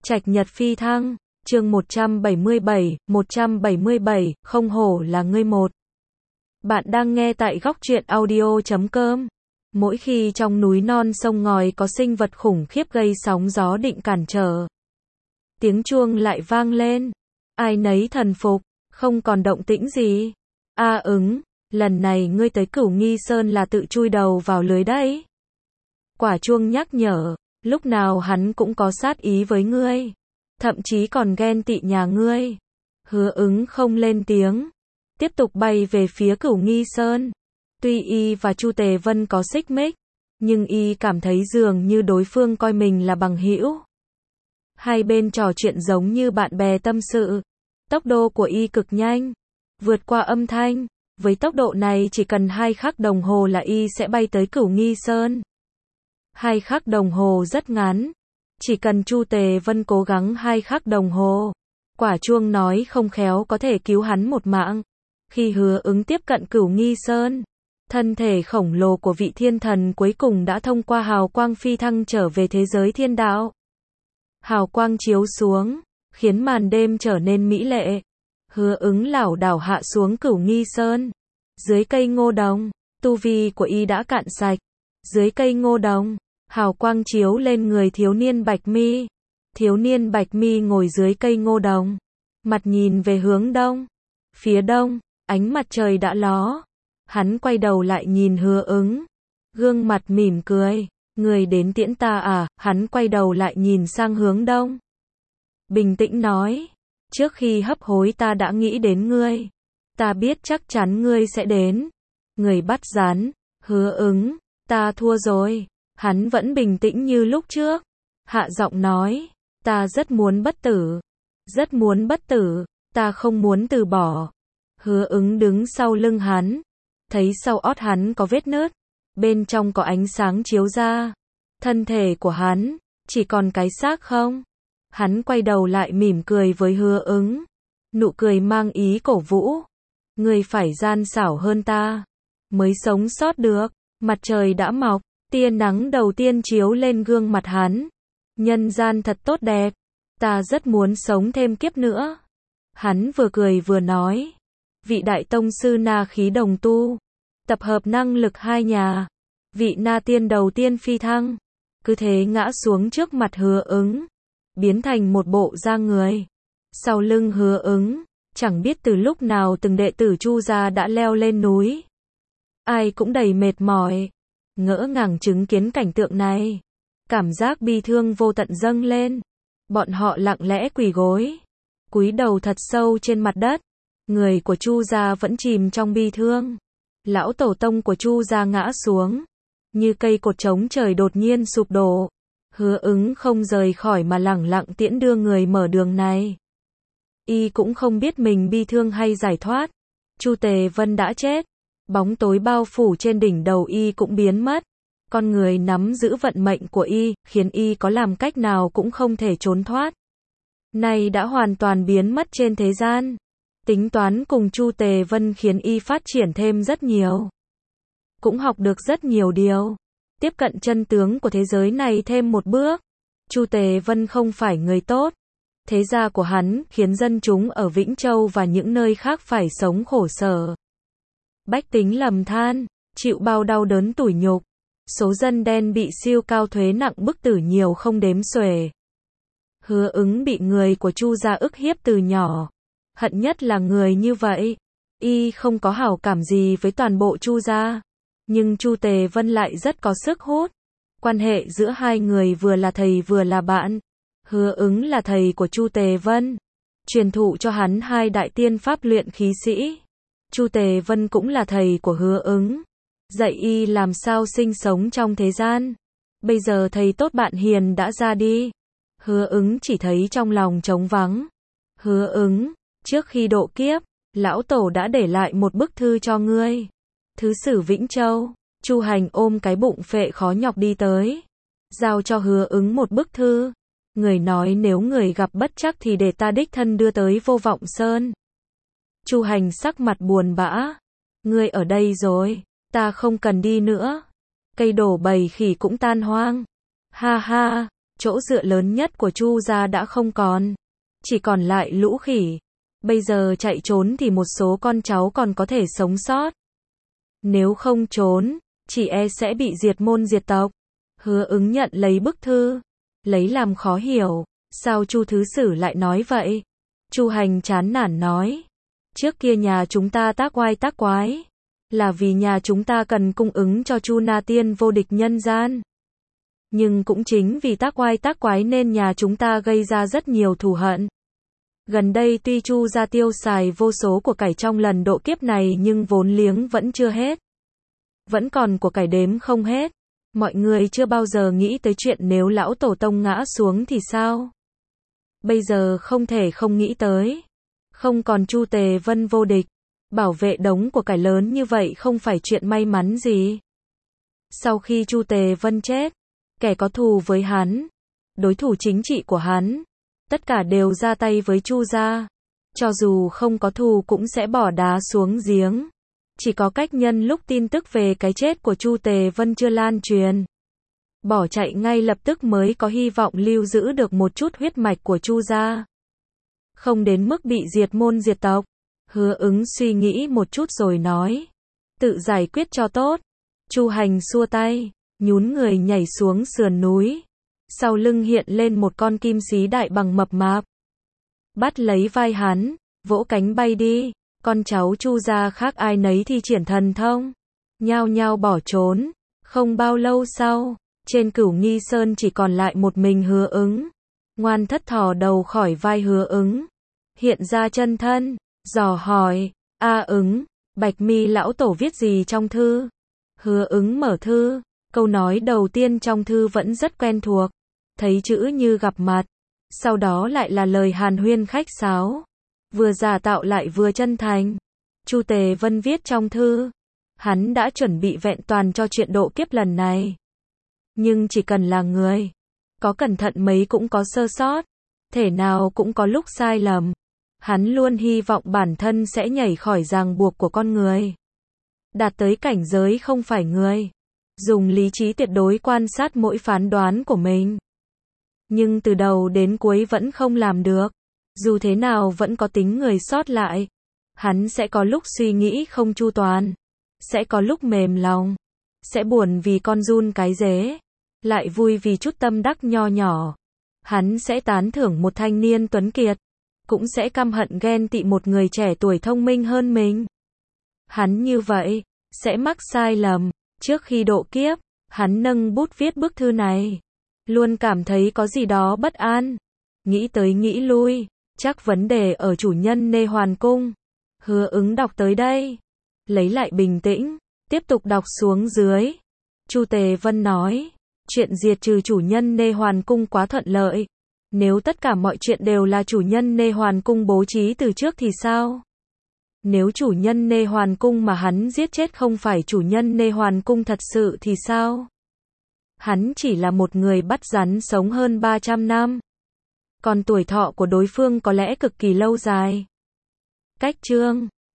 Trạch Nhật phi thăng, chương 177, không hổ là ngươi một. Bạn đang nghe tại góc truyện audio.com. Mỗi khi trong núi non sông ngòi có sinh vật khủng khiếp gây sóng gió định cản trở, tiếng chuông lại vang lên. Ai nấy thần phục, không còn động tĩnh gì. Lần này ngươi tới Cửu Nghi Sơn là tự chui đầu vào lưới đấy. Quả chuông nhắc nhở, lúc nào hắn cũng có sát ý với ngươi, thậm chí còn ghen tị nhà ngươi. Hứa Ứng không lên tiếng, tiếp tục bay về phía Cửu Nghi Sơn. Tuy y và Chu Tề Vân có xích mích, nhưng y cảm thấy dường như đối phương coi mình là bằng hữu. Hai bên trò chuyện giống như bạn bè tâm sự. Tốc độ của y cực nhanh, vượt qua âm thanh. Với tốc độ này chỉ cần 2 khắc đồng hồ là y sẽ bay tới Cửu Nghi Sơn. 2 khắc đồng hồ rất ngắn, chỉ cần Chu Tề Vân cố gắng 2 khắc đồng hồ, quả chuông nói không khéo có thể cứu hắn một mạng. Khi Hứa Ứng tiếp cận Cửu Nghi Sơn, thân thể khổng lồ của vị thiên thần cuối cùng đã thông qua hào quang phi thăng trở về thế giới thiên đạo. Hào quang chiếu xuống, khiến màn đêm trở nên mỹ lệ. Hứa Ứng lảo đảo hạ xuống Cửu Nghi Sơn. Dưới cây ngô đồng, tu vi của y đã cạn sạch. Dưới cây ngô đồng, hào quang chiếu lên người thiếu niên Bạch Mi. Thiếu niên Bạch Mi ngồi dưới cây ngô đồng, mặt nhìn về hướng đông. Phía đông, ánh mặt trời đã ló. Hắn quay đầu lại nhìn Hứa Ứng, gương mặt mỉm cười. Người đến tiễn ta à? Hắn quay đầu lại nhìn sang hướng đông, bình tĩnh nói, trước khi hấp hối ta đã nghĩ đến ngươi. Ta biết chắc chắn ngươi sẽ đến. Người bắt rắn. Hứa Ứng, ta thua rồi. Hắn vẫn bình tĩnh như lúc trước, hạ giọng nói, ta rất muốn bất tử. Rất muốn bất tử, ta không muốn từ bỏ. Hứa Ứng đứng sau lưng hắn, thấy sau ót hắn có vết nứt, bên trong có ánh sáng chiếu ra. Thân thể của hắn, chỉ còn cái xác không. Hắn quay đầu lại mỉm cười với Hứa Ứng, nụ cười mang ý cổ vũ. Ngươi phải gian xảo hơn ta, mới sống sót được. Mặt trời đã mọc, tia nắng đầu tiên chiếu lên gương mặt hắn. Nhân gian thật tốt đẹp, ta rất muốn sống thêm kiếp nữa. Hắn vừa cười vừa nói, vị đại tông sư Na khí đồng tu, tập hợp năng lực hai nhà. Vị Na tiên đầu tiên phi thăng, cứ thế ngã xuống trước mặt Hứa Ứng, biến thành một bộ da người. Sau lưng Hứa Ứng, chẳng biết từ lúc nào từng đệ tử Chu gia đã leo lên núi. Ai cũng đầy mệt mỏi, ngỡ ngàng chứng kiến cảnh tượng này. Cảm giác bi thương vô tận dâng lên. Bọn họ lặng lẽ quỳ gối, cúi đầu thật sâu trên mặt đất. Người của Chu gia vẫn chìm trong bi thương. Lão tổ tông của Chu gia ngã xuống, như cây cột trống trời đột nhiên sụp đổ. Hứa Ứng không rời khỏi mà lẳng lặng tiễn đưa người mở đường này. Y cũng không biết mình bi thương hay giải thoát. Chu Tề Vân đã chết, bóng tối bao phủ trên đỉnh đầu y cũng biến mất. Con người nắm giữ vận mệnh của y, khiến y có làm cách nào cũng không thể trốn thoát. Nay đã hoàn toàn biến mất trên thế gian. Tính toán cùng Chu Tề Vân khiến y phát triển thêm rất nhiều, cũng học được rất nhiều điều, tiếp cận chân tướng của thế giới này thêm một bước. Chu Tề Vân không phải người tốt. Thế gia của hắn khiến dân chúng ở Vĩnh Châu và những nơi khác phải sống khổ sở. Bách tính lầm than, chịu bao đau đớn tủi nhục. Số dân đen bị siêu cao thuế nặng bức tử nhiều không đếm xuể. Hứa Ứng bị người của Chu gia ức hiếp từ nhỏ. Hận nhất là người như vậy. Y không có hảo cảm gì với toàn bộ Chu gia, nhưng Chu Tề Vân lại rất có sức hút. Quan hệ giữa hai người vừa là thầy vừa là bạn. Hứa Ứng là thầy của Chu Tề Vân, truyền thụ cho hắn 2 đại tiên pháp luyện khí sĩ. Chu Tề Vân cũng là thầy của Hứa Ứng, dạy y làm sao sinh sống trong thế gian. Bây giờ thầy tốt bạn hiền đã ra đi, Hứa Ứng chỉ thấy trong lòng trống vắng. Hứa Ứng, trước khi độ kiếp, lão tổ đã để lại một bức thư cho ngươi. Thứ sử Vĩnh Châu, Chu Hành ôm cái bụng phệ khó nhọc đi tới, giao cho Hứa Ứng một bức thư. Người nói nếu người gặp bất trắc thì để ta đích thân đưa tới Vô Vọng Sơn. Chu Hành sắc mặt buồn bã. Ngươi ở đây rồi, ta không cần đi nữa. Cây đổ bầy khỉ cũng tan hoang. Ha ha, chỗ dựa lớn nhất của Chu gia đã không còn. Chỉ còn lại lũ khỉ. Bây giờ chạy trốn thì một số con cháu còn có thể sống sót. Nếu không trốn, chỉ e sẽ bị diệt môn diệt tộc. Hứa Ứng nhận lấy bức thư, lấy làm khó hiểu, sao Chu thứ sử lại nói vậy? Chu Hành chán nản nói, trước kia nhà chúng ta tác oai tác quái, là vì nhà chúng ta cần cung ứng cho Chu Na Tiên vô địch nhân gian. Nhưng cũng chính vì tác oai tác quái nên nhà chúng ta gây ra rất nhiều thù hận. Gần đây tuy Chu gia tiêu xài vô số của cải trong lần độ kiếp này nhưng vốn liếng vẫn chưa hết. Vẫn còn của cải đếm không hết. Mọi người chưa bao giờ nghĩ tới chuyện nếu lão tổ tông ngã xuống thì sao? Bây giờ không thể không nghĩ tới. Không còn Chu Tề Vân vô địch. Bảo vệ đống của cải lớn như vậy không phải chuyện may mắn gì. Sau khi Chu Tề Vân chết, kẻ có thù với hắn, đối thủ chính trị của hắn, tất cả đều ra tay với Chu gia. Cho dù không có thù cũng sẽ bỏ đá xuống giếng. Chỉ có cách nhân lúc tin tức về cái chết của Chu Tề Vân chưa lan truyền, bỏ chạy ngay lập tức mới có hy vọng lưu giữ được một chút huyết mạch của Chu gia. Không đến mức bị diệt môn diệt tộc. Hứa Ứng suy nghĩ một chút rồi nói, tự giải quyết cho tốt. Chu Hành xua tay, nhún người nhảy xuống sườn núi. Sau lưng hiện lên một con kim xí đại bằng mập mạp. Bắt lấy vai hắn, vỗ cánh bay đi. Con cháu Chu gia khác ai nấy thi triển thần thông, nhao nhao bỏ trốn. Không bao lâu sau, trên Cửu Nghi Sơn chỉ còn lại một mình Hứa Ứng. Ngoan Thất thò đầu khỏi vai Hứa Ứng, hiện ra chân thân, dò hỏi, A Ứng, Bạch Mi lão tổ viết gì trong thư? Hứa Ứng mở thư, câu nói đầu tiên trong thư vẫn rất quen thuộc, thấy chữ như gặp mặt, sau đó lại là lời hàn huyên khách sáo, vừa giả tạo lại vừa chân thành. Chu Tề Vân viết trong thư, hắn đã chuẩn bị vẹn toàn cho chuyện độ kiếp lần này. Nhưng chỉ cần là người, có cẩn thận mấy cũng có sơ sót, thể nào cũng có lúc sai lầm. Hắn luôn hy vọng bản thân sẽ nhảy khỏi ràng buộc của con người, đạt tới cảnh giới không phải người, dùng lý trí tuyệt đối quan sát mỗi phán đoán của mình. Nhưng từ đầu đến cuối vẫn không làm được. Dù thế nào vẫn có tính người sót lại. Hắn sẽ có lúc suy nghĩ không chu toàn, sẽ có lúc mềm lòng, sẽ buồn vì con giun cái dế, lại vui vì chút tâm đắc nho nhỏ. Hắn sẽ tán thưởng một thanh niên tuấn kiệt, cũng sẽ căm hận ghen tị một người trẻ tuổi thông minh hơn mình. Hắn như vậy, sẽ mắc sai lầm. Trước khi độ kiếp, hắn nâng bút viết bức thư này, luôn cảm thấy có gì đó bất an. Nghĩ tới nghĩ lui, chắc vấn đề ở chủ nhân Nê Hoàn Cung. Hứa Ứng đọc tới đây, lấy lại bình tĩnh, tiếp tục đọc xuống dưới. Chu Tề Vân nói, chuyện diệt trừ chủ nhân Nê Hoàn Cung quá thuận lợi. Nếu tất cả mọi chuyện đều là chủ nhân Nê Hoàn Cung bố trí từ trước thì sao? Nếu chủ nhân Nê Hoàn Cung mà hắn giết chết không phải chủ nhân Nê Hoàn Cung thật sự thì sao? Hắn chỉ là một người bắt rắn sống hơn 300 năm. Còn tuổi thọ của đối phương có lẽ cực kỳ lâu dài. Cách chương